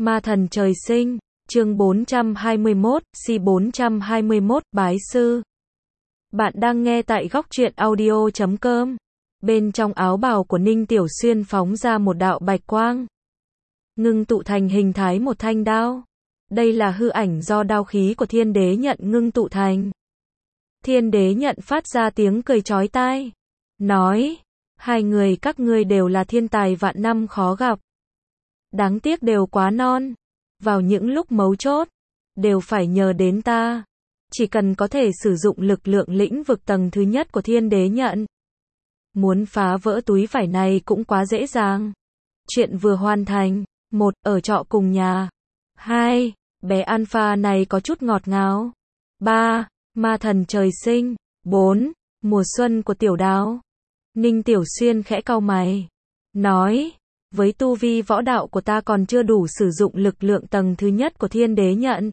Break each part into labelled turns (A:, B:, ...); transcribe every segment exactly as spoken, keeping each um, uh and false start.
A: Ma thần trời sinh, chương bốn trăm hai mươi mốt, si bốn trăm hai mươi mốt, bái sư. Bạn đang nghe tại góc truyện audio chấm com. Bên trong áo bào của Ninh Tiểu Xuyên phóng ra một đạo bạch quang, ngưng tụ thành hình thái một thanh đao. Đây là hư ảnh do đao khí của Thiên Đế Nhận ngưng tụ thành. Thiên Đế Nhận phát ra tiếng cười chói tai, nói: hai người các ngươi đều là thiên tài vạn năm khó gặp. Đáng tiếc đều quá non. Vào những lúc mấu chốt, đều phải nhờ đến ta. Chỉ cần có thể sử dụng lực lượng lĩnh vực tầng thứ nhất của Thiên Đế Nhận, muốn phá vỡ túi vải này cũng quá dễ dàng. Chuyện vừa hoàn thành. Một, ở trọ cùng nhà. Hai, bé Alpha này có chút ngọt ngào. Ba, ma thần trời sinh. Bốn, mùa xuân của tiểu đào. Ninh Tiểu Xuyên khẽ cau mày, nói: với tu vi võ đạo của ta còn chưa đủ sử dụng lực lượng tầng thứ nhất của Thiên Đế Nhận.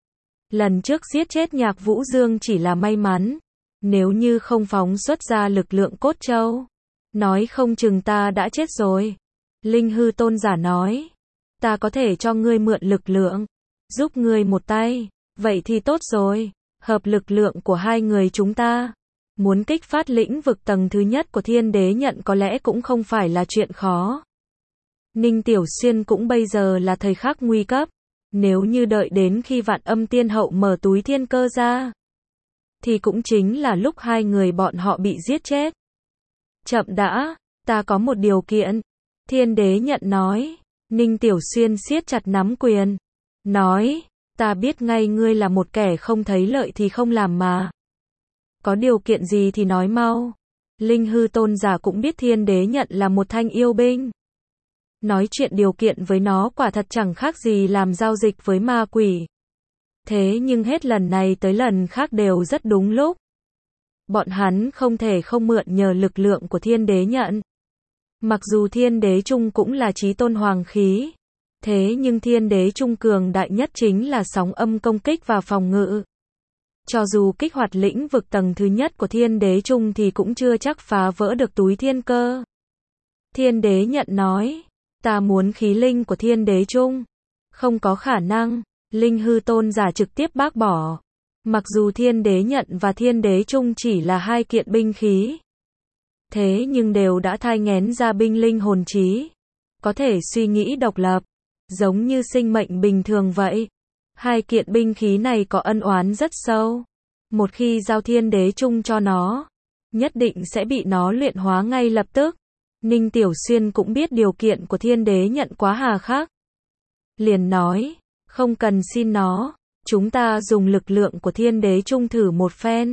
A: Lần trước giết chết Nhạc Vũ Dương chỉ là may mắn. Nếu như không phóng xuất ra lực lượng cốt châu, nói không chừng ta đã chết rồi. Linh hư tôn giả nói: ta có thể cho ngươi mượn lực lượng, giúp ngươi một tay. Vậy thì tốt rồi, hợp lực lượng của hai người chúng ta, muốn kích phát lĩnh vực tầng thứ nhất của Thiên Đế Nhận có lẽ cũng không phải là chuyện khó. Ninh Tiểu Xuyên cũng bây giờ là thời khắc nguy cấp. Nếu như đợi đến khi Vạn Âm Tiên Hậu mở túi thiên cơ ra, thì cũng chính là lúc hai người bọn họ bị giết chết. Chậm đã, ta có một điều kiện. Thiên Đế Nhận nói. Ninh Tiểu Xuyên siết chặt nắm quyền, nói: ta biết ngay ngươi là một kẻ không thấy lợi thì không làm mà. Có điều kiện gì thì nói mau. Linh hư tôn giả cũng biết Thiên Đế Nhận là một thanh yêu binh. Nói chuyện điều kiện với nó quả thật chẳng khác gì làm giao dịch với ma quỷ. Thế nhưng hết lần này tới lần khác đều rất đúng lúc. Bọn hắn không thể không mượn nhờ lực lượng của Thiên Đế Nhận. Mặc dù Thiên Đế Trung cũng là chí tôn hoàng khí, thế nhưng Thiên Đế Trung cường đại nhất chính là sóng âm công kích và phòng ngự. Cho dù kích hoạt lĩnh vực tầng thứ nhất của Thiên Đế Trung thì cũng chưa chắc phá vỡ được túi thiên cơ. Thiên Đế Nhận nói: ta muốn khí linh của Thiên Đế Trung. Không có khả năng. Linh hư tôn giả trực tiếp bác bỏ. Mặc dù Thiên Đế Nhận và Thiên Đế Trung chỉ là hai kiện binh khí, thế nhưng đều đã thai nghén ra binh linh hồn trí, có thể suy nghĩ độc lập, giống như sinh mệnh bình thường vậy. Hai kiện binh khí này có ân oán rất sâu. Một khi giao Thiên Đế Trung cho nó, nhất định sẽ bị nó luyện hóa ngay lập tức. Ninh Tiểu Xuyên cũng biết điều kiện của Thiên Đế Nhận quá hà khắc, liền nói: không cần xin nó, chúng ta dùng lực lượng của Thiên Đế Trung thử một phen,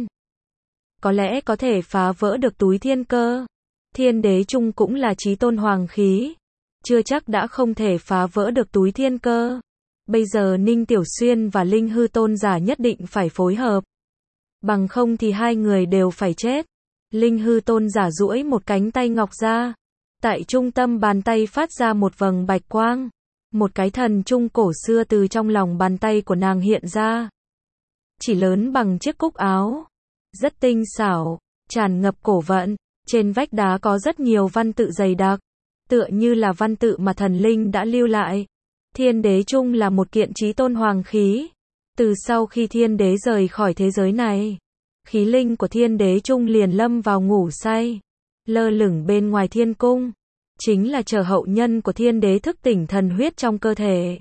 A: có lẽ có thể phá vỡ được túi thiên cơ. Thiên Đế Trung cũng là chí tôn hoàng khí, chưa chắc đã không thể phá vỡ được túi thiên cơ. Bây giờ Ninh Tiểu Xuyên và Linh hư tôn giả nhất định phải phối hợp, bằng không thì hai người đều phải chết. Linh hư tôn giả duỗi một cánh tay ngọc ra, tại trung tâm bàn tay phát ra một vầng bạch quang. Một cái thần trung cổ xưa từ trong lòng bàn tay của nàng hiện ra, chỉ lớn bằng chiếc cúc áo, rất tinh xảo, tràn ngập cổ vận. Trên vách đá có rất nhiều văn tự dày đặc, tựa như là văn tự mà thần linh đã lưu lại. Thiên Đế Trung là một kiện chí tôn hoàng khí. Từ sau khi Thiên Đế rời khỏi thế giới này, khí linh của Thiên Đế Trung liền lâm vào ngủ say, lơ lửng bên ngoài thiên cung, chính là chờ hậu nhân của Thiên Đế thức tỉnh thần huyết trong cơ thể.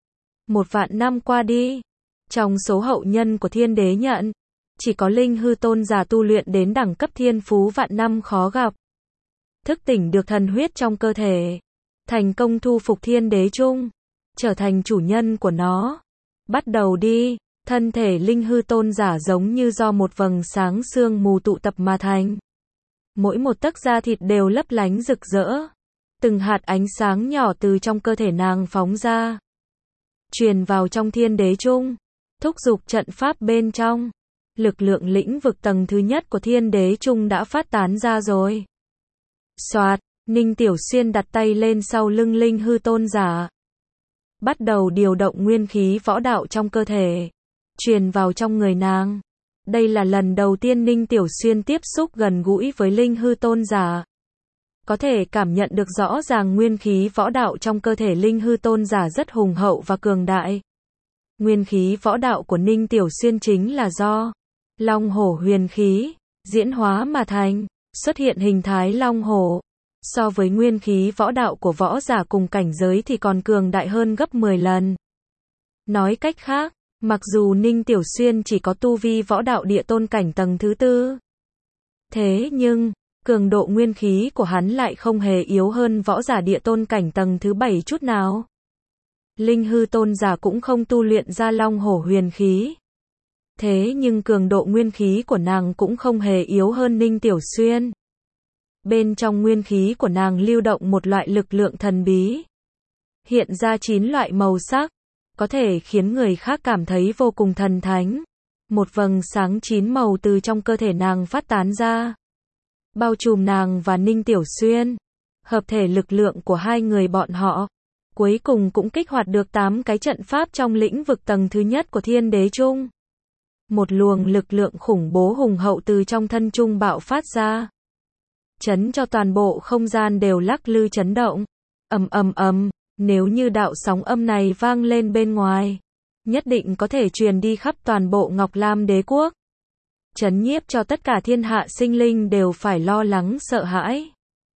A: Một vạn năm qua đi, trong số hậu nhân của Thiên Đế Nhận, chỉ có Linh hư tôn giả tu luyện đến đẳng cấp thiên phú vạn năm khó gặp, thức tỉnh được thần huyết trong cơ thể, thành công thu phục Thiên Đế Trung, trở thành chủ nhân của nó. Bắt đầu đi. Thân thể Linh hư tôn giả giống như do một vầng sáng sương mù tụ tập mà thành. Mỗi một tấc da thịt đều lấp lánh rực rỡ. Từng hạt ánh sáng nhỏ từ trong cơ thể nàng phóng ra, truyền vào trong Thiên Đế Trung, thúc giục trận pháp bên trong. Lực lượng lĩnh vực tầng thứ nhất của Thiên Đế Trung đã phát tán ra rồi. Soạt, Ninh Tiểu Xuyên đặt tay lên sau lưng Linh hư tôn giả, bắt đầu điều động nguyên khí võ đạo trong cơ thể, truyền vào trong người nàng. Đây là lần đầu tiên Ninh Tiểu Xuyên tiếp xúc gần gũi với Linh hư tôn giả. có thể cảm nhận được rõ ràng nguyên khí võ đạo trong cơ thể Linh Hư Tôn giả rất hùng hậu và cường đại. Nguyên khí võ đạo của Ninh Tiểu Xuyên chính là do Long Hổ huyền khí diễn hóa mà thành, xuất hiện hình thái long hổ. So với nguyên khí võ đạo của võ giả cùng cảnh giới thì còn cường đại hơn gấp mười lần. Nói cách khác, mặc dù Ninh Tiểu Xuyên chỉ có tu vi võ đạo địa tôn cảnh tầng thứ tư, thế nhưng, cường độ nguyên khí của hắn lại không hề yếu hơn võ giả địa tôn cảnh tầng thứ bảy chút nào. Linh Hư Tôn giả cũng không tu luyện ra long hổ huyền khí. Thế nhưng cường độ nguyên khí của nàng cũng không hề yếu hơn Ninh Tiểu Xuyên. Bên trong nguyên khí của nàng lưu động một loại lực lượng thần bí. Hiện ra chín loại màu sắc, có thể khiến người khác cảm thấy vô cùng thần thánh. Một vầng sáng chín màu từ trong cơ thể nàng phát tán ra, bao trùm nàng và Ninh Tiểu Xuyên. Hợp thể lực lượng của hai người bọn họ, cuối cùng cũng kích hoạt được tám cái trận pháp trong lĩnh vực tầng thứ nhất của Thiên Đế Trung. Một luồng lực lượng khủng bố hùng hậu từ trong thân trung bạo phát ra, chấn cho toàn bộ không gian đều lắc lư chấn động. Ầm ầm ầm, nếu như đạo sóng âm này vang lên bên ngoài, nhất định có thể truyền đi khắp toàn bộ Ngọc Lam Đế quốc, chấn nhiếp cho tất cả thiên hạ sinh linh đều phải lo lắng sợ hãi.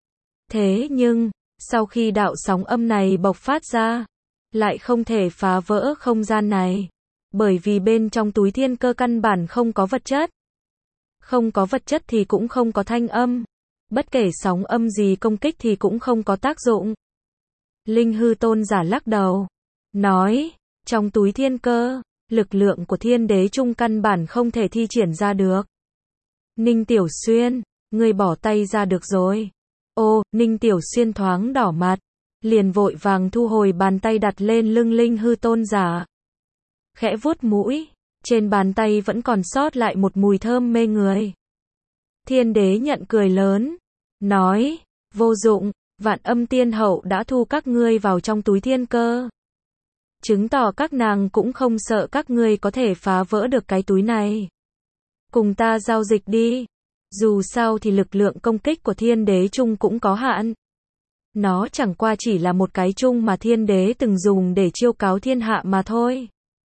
A: Thế nhưng, sau khi đạo sóng âm này bộc phát ra, lại không thể phá vỡ không gian này, bởi vì bên trong túi thiên cơ căn bản không có vật chất. Không có vật chất thì cũng không có thanh âm, bất kể sóng âm gì công kích thì cũng không có tác dụng. Linh Hư Tôn giả lắc đầu, nói, trong túi thiên cơ, lực lượng của Thiên Đế Trung căn bản không thể thi triển ra được. Ninh Tiểu Xuyên, ngươi bỏ tay ra được rồi. Ô, Ninh Tiểu Xuyên thoáng đỏ mặt, liền vội vàng thu hồi bàn tay đặt lên lưng Linh Hư Tôn giả. Khẽ vuốt mũi, trên bàn tay vẫn còn sót lại một mùi thơm mê người. Thiên Đế Nhận cười lớn, nói, vô dụng, Vạn Âm Tiên Hậu đã thu các ngươi vào trong túi thiên cơ. Chứng tỏ các nàng cũng không sợ các ngươi có thể phá vỡ được cái túi này. Cùng ta giao dịch đi. Dù sao thì lực lượng công kích của Thiên Đế Trung cũng có hạn. Nó chẳng qua chỉ là một cái chung mà Thiên Đế từng dùng để chiêu cáo thiên hạ mà thôi.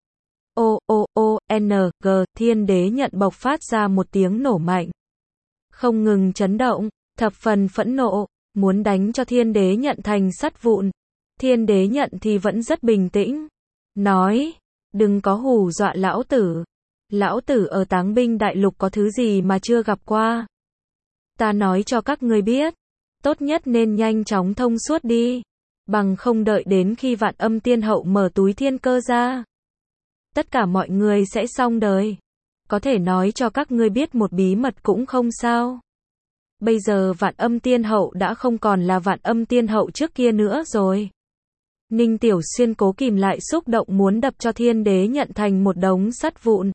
A: O, O, O, N, G, Thiên Đế Nhận bộc phát ra một tiếng nổ mạnh. Không ngừng chấn động, thập phần phẫn nộ, muốn đánh cho Thiên Đế Nhận thành sắt vụn. Thiên Đế Nhận thì vẫn rất bình tĩnh. Nói, đừng có hù dọa lão tử. Lão tử ở Táng Binh Đại Lục có thứ gì mà chưa gặp qua. Ta nói cho các ngươi biết, tốt nhất nên nhanh chóng thông suốt đi, bằng không đợi đến khi Vạn Âm Tiên Hậu mở túi thiên cơ ra, tất cả mọi người sẽ xong đời. Có thể nói cho các ngươi biết một bí mật cũng không sao. Bây giờ Vạn Âm Tiên Hậu đã không còn là Vạn Âm Tiên Hậu trước kia nữa rồi. Ninh Tiểu Xuyên cố kìm lại xúc động muốn đập cho Thiên Đế Nhận thành một đống sắt vụn.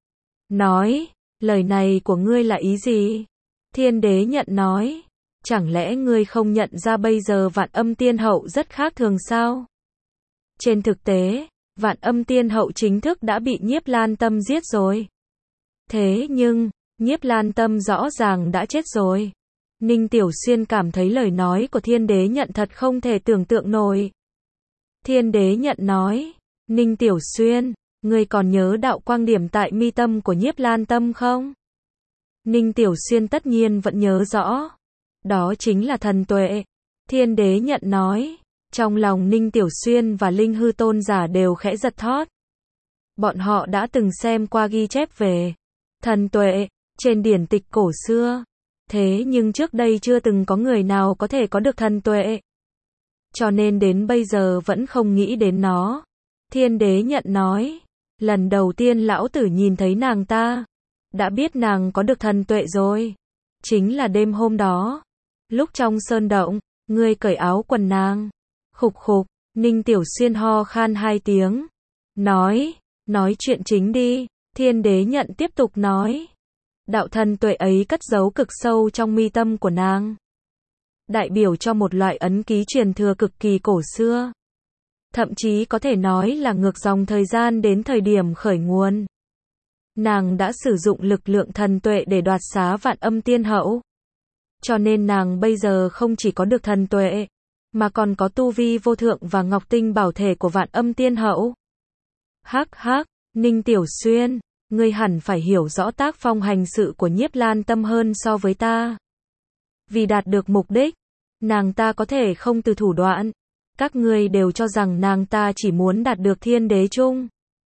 A: Nói, lời này của ngươi là ý gì? Thiên Đế Nhận nói, chẳng lẽ ngươi không nhận ra bây giờ Vạn Âm Tiên Hậu rất khác thường sao? Trên thực tế, Vạn Âm Tiên Hậu chính thức đã bị Nhiếp Lan Tâm giết rồi. Thế nhưng, Nhiếp Lan Tâm rõ ràng đã chết rồi. Ninh Tiểu Xuyên cảm thấy lời nói của Thiên Đế Nhận thật không thể tưởng tượng nổi. Thiên Đế Nhận nói, Ninh Tiểu Xuyên, ngươi còn nhớ đạo quang điểm tại mi tâm của Nhiếp Lan Tâm không? Ninh Tiểu Xuyên tất nhiên vẫn nhớ rõ. Đó chính là thần tuệ. Thiên Đế Nhận nói. Trong lòng Ninh Tiểu Xuyên và Linh Hư Tôn giả đều khẽ giật thót. Bọn họ đã từng xem qua ghi chép về thần tuệ trên điển tịch cổ xưa. Thế nhưng trước đây chưa từng có người nào có thể có được thần tuệ. Cho nên đến bây giờ vẫn không nghĩ đến nó. Thiên Đế Nhận nói. Lần đầu tiên lão tử nhìn thấy nàng ta, đã biết nàng có được thần tuệ rồi. Chính là đêm hôm đó. Lúc trong sơn động, ngươi cởi áo quần nàng. Khục khục, Ninh Tiểu Xuyên ho khan hai tiếng. Nói, nói chuyện chính đi. Thiên Đế Nhận tiếp tục nói. Đạo thần tuệ ấy cất giấu cực sâu trong mi tâm của nàng. Đại biểu cho một loại ấn ký truyền thừa cực kỳ cổ xưa. Thậm chí có thể nói là ngược dòng thời gian đến thời điểm khởi nguồn. Nàng đã sử dụng lực lượng thần tuệ để đoạt xá Vạn Âm Tiên Hậu. Cho nên nàng bây giờ không chỉ có được thần tuệ, mà còn có tu vi vô thượng và ngọc tinh bảo thể của Vạn Âm Tiên Hậu. Hắc hắc, Ninh Tiểu Xuyên, ngươi hẳn phải hiểu rõ tác phong hành sự của Nhiếp Lan Tâm hơn so với ta. Vì đạt được mục đích, nàng ta có thể không từ thủ đoạn. Các ngươi đều cho rằng nàng ta chỉ muốn đạt được thiên đế chung.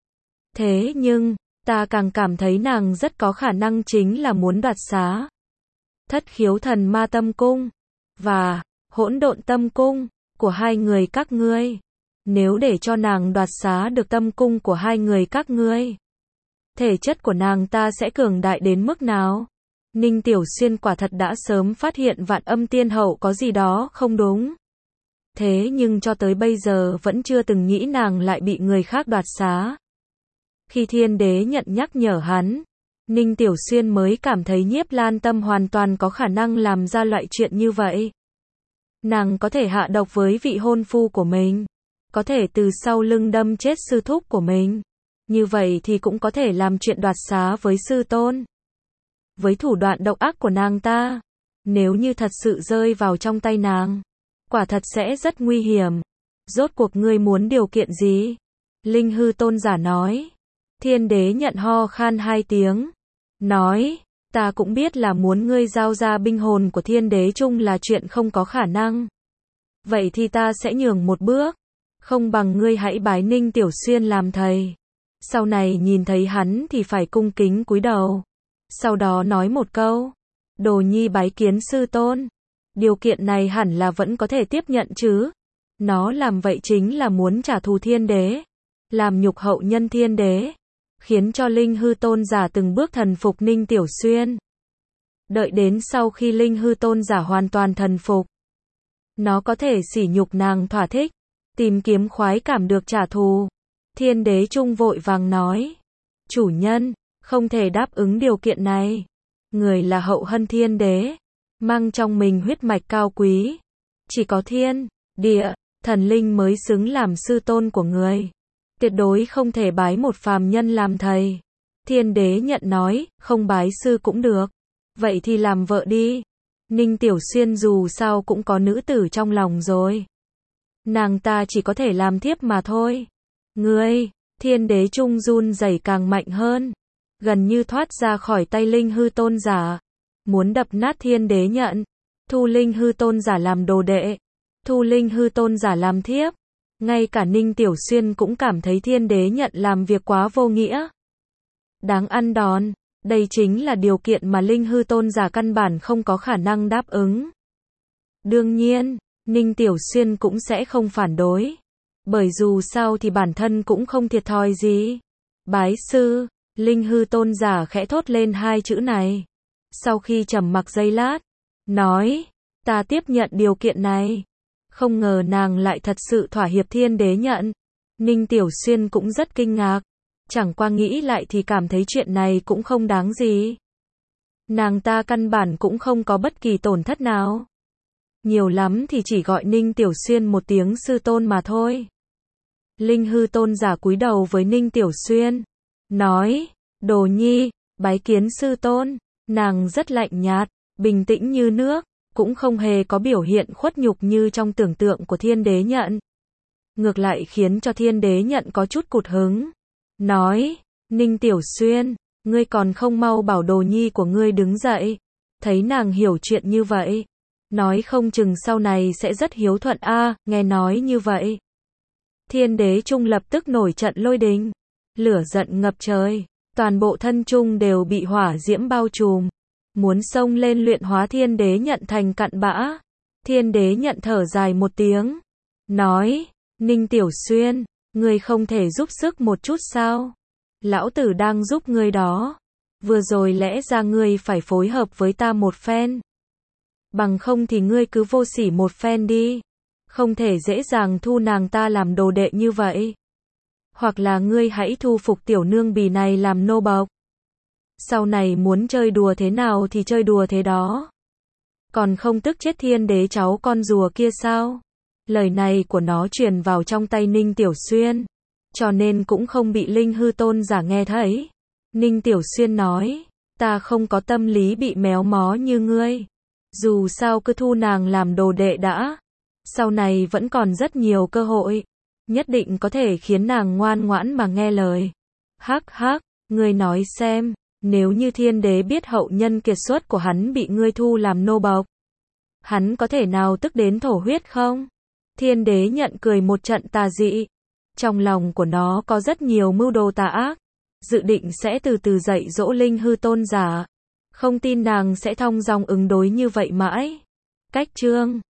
A: Thế nhưng, ta càng cảm thấy nàng rất có khả năng chính là muốn đoạt xá Thất Khiếu Thần Ma Tâm Cung và Hỗn Độn Tâm Cung của hai người các ngươi. Nếu để cho nàng đoạt xá được tâm cung của hai người các ngươi, thể chất của nàng ta sẽ cường đại đến mức nào? Ninh Tiểu Xuyên quả thật đã sớm phát hiện Vạn Âm Tiên Hậu có gì đó không đúng. Thế nhưng cho tới bây giờ vẫn chưa từng nghĩ nàng lại bị người khác đoạt xá. Khi Thiên Đế nhận nhắc nhở hắn, Ninh Tiểu Xuyên mới cảm thấy Nhiếp Lan Tâm hoàn toàn có khả năng làm ra loại chuyện như vậy. Nàng có thể hạ độc với vị hôn phu của mình, có thể từ sau lưng đâm chết sư thúc của mình. Như vậy thì cũng có thể làm chuyện đoạt xá với sư tôn. Với thủ đoạn độc ác của nàng ta, nếu như thật sự rơi vào trong tay nàng, quả thật sẽ rất nguy hiểm. Rốt cuộc ngươi muốn điều kiện gì? Linh Hư Tôn giả nói. Thiên Đế nhận ho khan hai tiếng, nói, ta cũng biết là muốn ngươi giao ra binh hồn của thiên đế chung là chuyện không có khả năng. Vậy thì ta sẽ nhường một bước, không bằng ngươi hãy bái Ninh Tiểu Xuyên làm thầy. Sau này nhìn thấy hắn thì phải cung kính cúi đầu. Sau đó nói một câu, Đồ Nhi bái kiến sư tôn. Điều kiện này hẳn là vẫn có thể tiếp nhận chứ. Nó làm vậy chính là muốn trả thù thiên đế, làm nhục hậu nhân thiên đế, khiến cho Linh Hư Tôn giả từng bước thần phục Ninh Tiểu Xuyên. Đợi đến sau khi Linh Hư Tôn giả hoàn toàn thần phục, nó có thể sỉ nhục nàng thỏa thích, tìm kiếm khoái cảm được trả thù. Thiên đế trung vội vàng nói, chủ nhân, không thể đáp ứng điều kiện này. Người là hậu hân thiên đế, mang trong mình huyết mạch cao quý. Chỉ có thiên, địa, thần linh mới xứng làm sư tôn của người. Tuyệt đối không thể bái một phàm nhân làm thầy. Thiên đế nhận nói, không bái sư cũng được. Vậy thì làm vợ đi. Ninh Tiểu Xuyên dù sao cũng có nữ tử trong lòng rồi. Nàng ta chỉ có thể làm thiếp mà thôi. Ngươi, thiên đế trung run rẩy càng mạnh hơn. Gần như thoát ra khỏi tay Linh Hư Tôn giả. Muốn đập nát thiên đế nhận. Thu Linh Hư Tôn giả làm đồ đệ. Thu Linh Hư Tôn giả làm thiếp. Ngay cả Ninh Tiểu Xuyên cũng cảm thấy thiên đế nhận làm việc quá vô nghĩa. Đáng ăn đòn. Đây chính là điều kiện mà Linh Hư Tôn giả căn bản không có khả năng đáp ứng. Đương nhiên, Ninh Tiểu Xuyên cũng sẽ không phản đối. Bởi dù sao thì bản thân cũng không thiệt thòi gì. Bái sư, Linh Hư Tôn giả khẽ thốt lên hai chữ này. Sau khi trầm mặc giây lát, nói, ta tiếp nhận điều kiện này. Không ngờ nàng lại thật sự thỏa hiệp thiên đế nhận. Ninh Tiểu Xuyên cũng rất kinh ngạc. Chẳng qua nghĩ lại thì cảm thấy chuyện này cũng không đáng gì. Nàng ta căn bản cũng không có bất kỳ tổn thất nào. Nhiều lắm thì chỉ gọi Ninh Tiểu Xuyên một tiếng sư tôn mà thôi. Linh Hư Tôn giả cúi đầu với Ninh Tiểu Xuyên. Nói, Đồ Nhi, bái kiến sư tôn. Nàng rất lạnh nhạt, bình tĩnh như nước. Cũng không hề có biểu hiện khuất nhục như trong tưởng tượng của thiên đế nhận. Ngược lại khiến cho thiên đế nhận có chút cụt hứng. Nói, Ninh Tiểu Xuyên, ngươi còn không mau bảo Đồ Nhi của ngươi đứng dậy. Thấy nàng hiểu chuyện như vậy. Nói không chừng sau này sẽ rất hiếu thuận a. À, nghe nói như vậy. Thiên đế trung lập tức nổi trận lôi đình. Lửa giận ngập trời. Toàn bộ thân trung đều bị hỏa diễm bao trùm. Muốn xông lên luyện hóa thiên đế nhận thành cặn bã. Thiên đế nhận thở dài một tiếng. Nói, Ninh Tiểu Xuyên, ngươi không thể giúp sức một chút sao? Lão tử đang giúp ngươi đó. Vừa rồi lẽ ra ngươi phải phối hợp với ta một phen. Bằng không thì ngươi cứ vô sỉ một phen đi. Không thể dễ dàng thu nàng ta làm đồ đệ như vậy. Hoặc là ngươi hãy thu phục tiểu nương bì này làm nô bộc. Sau này muốn chơi đùa thế nào thì chơi đùa thế đó. Còn không tức chết thiên đế cháu con rùa kia sao? Lời này của nó truyền vào trong tay Ninh Tiểu Xuyên. Cho nên cũng không bị Linh Hư Tôn giả nghe thấy. Ninh Tiểu Xuyên nói, ta không có tâm lý bị méo mó như ngươi. Dù sao cứ thu nàng làm đồ đệ đã. Sau này vẫn còn rất nhiều cơ hội. Nhất định có thể khiến nàng ngoan ngoãn mà nghe lời. Hắc hắc, ngươi nói xem, nếu như thiên đế biết hậu nhân kiệt xuất của hắn bị ngươi thu làm nô bộc, hắn có thể nào tức đến thổ huyết không? Thiên đế nhận cười một trận tà dị. Trong lòng của nó có rất nhiều mưu đồ tà ác, dự định sẽ từ từ dạy dỗ Linh Hư tôn giả. Không tin nàng sẽ thong dong ứng đối như vậy mãi. Cách chương